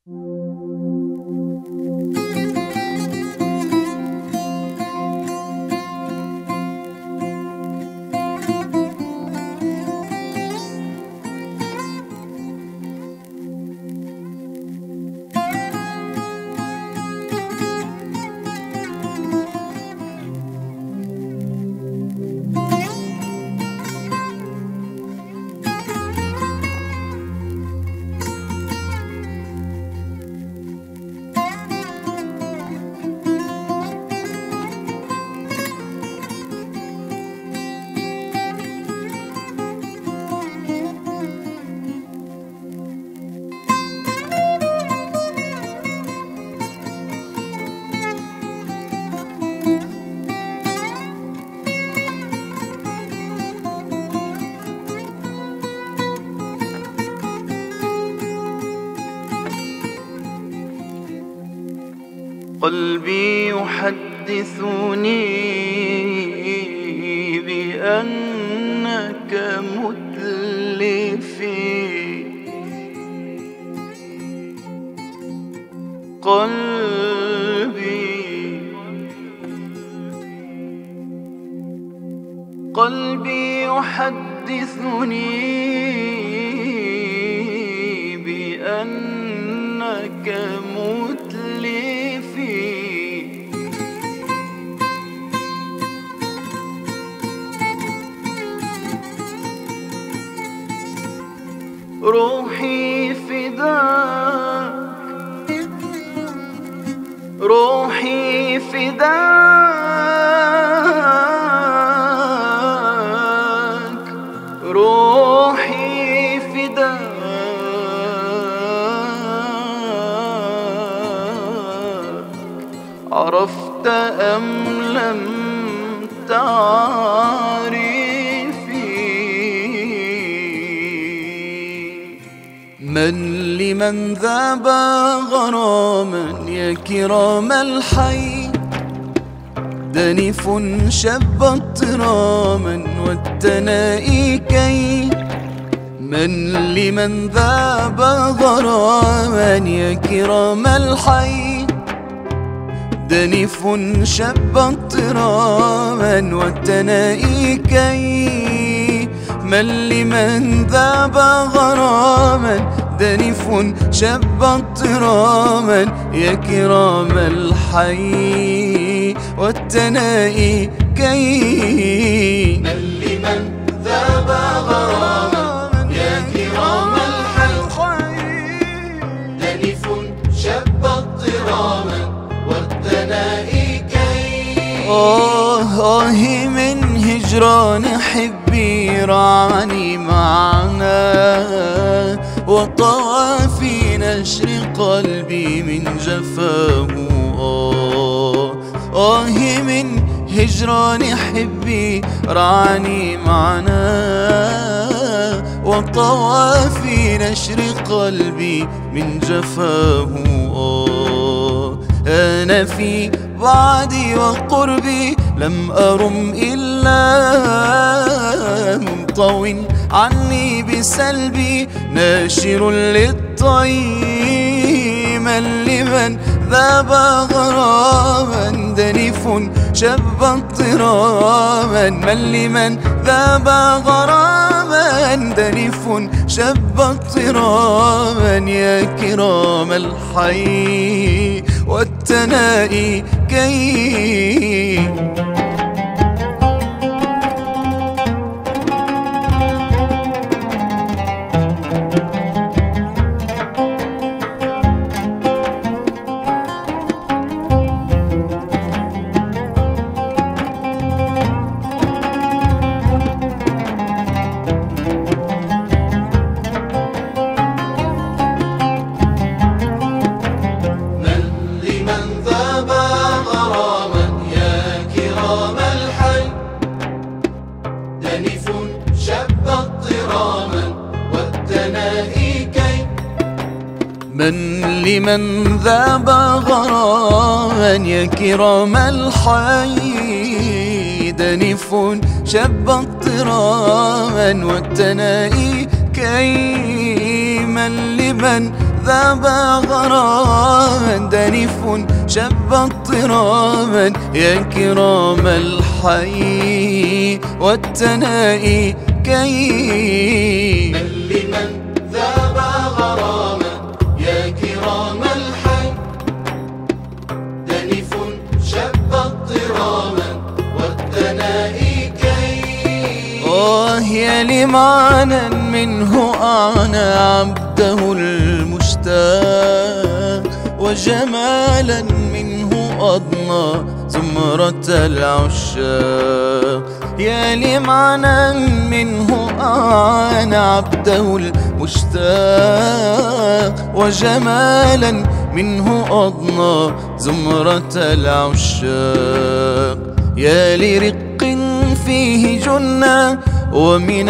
قلبي يحدثني بأنك متلفي، قلبي يحدثني بأنك متلفي، روحي فداك، روحي فداك، روحي فداك، عرفت أم لم تعرفي؟ من لمن ذاب غراما يا كرام الحي، دنف شب اضطراما والتنائي كي. من لمن ذاب غراما يا كرام الحي، دنف شب اضطراما والتنائي كي. من لمن ذاب غراما دنف شب اضطراما يا كرام الحي والتنائي كي. من لمن ذاب غراما يا كرام الحي، دنف شب اضطراما والتنائي كي. من هجران حبي رعني معنا، وطوى في نشر قلبي من جفاه. من هجران حبي رعني معنا، وطوى في نشر قلبي من جفاه. أنا في بعدي وقربي لم أرم إلا منطو عني بسلبي ناشر للطي. من لمن ذاب غراما دنف شب اضطراما، من لمن ذاب غراما دنف شب اضطراما يا كرام الحي والتنائي كي. من لمن ذاب غراما يا كرام الحي، دنف شب اضطراما والتنائي كي. من لمن ذاب غراما دنيف شب اضطراما يا كرام الحي والتنائي كي من لمن ذاب غراما يا كرام الحي دنيف شب اضطراما والتنائي كي يا لمعنا منه أعنى عبده المشتاق وجمالا منه أضنى زمرة العشاق يا لمعنا منه أعنى عبده المشتاق وجمالا منه أضنى زمرة العشاق يا لرق فيه جنة ومن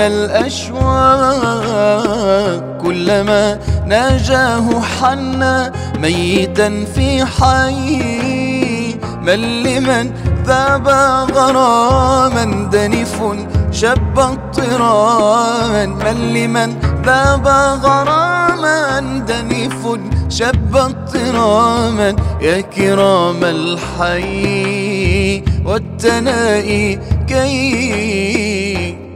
الأشواق كلما ناجاه حنى ميتا في حي من لمن ذاب غراما دنيف شب اضطراما من لمن ذاب غراما دنيف شب اضطراما يا كرام الحي والتنائي كي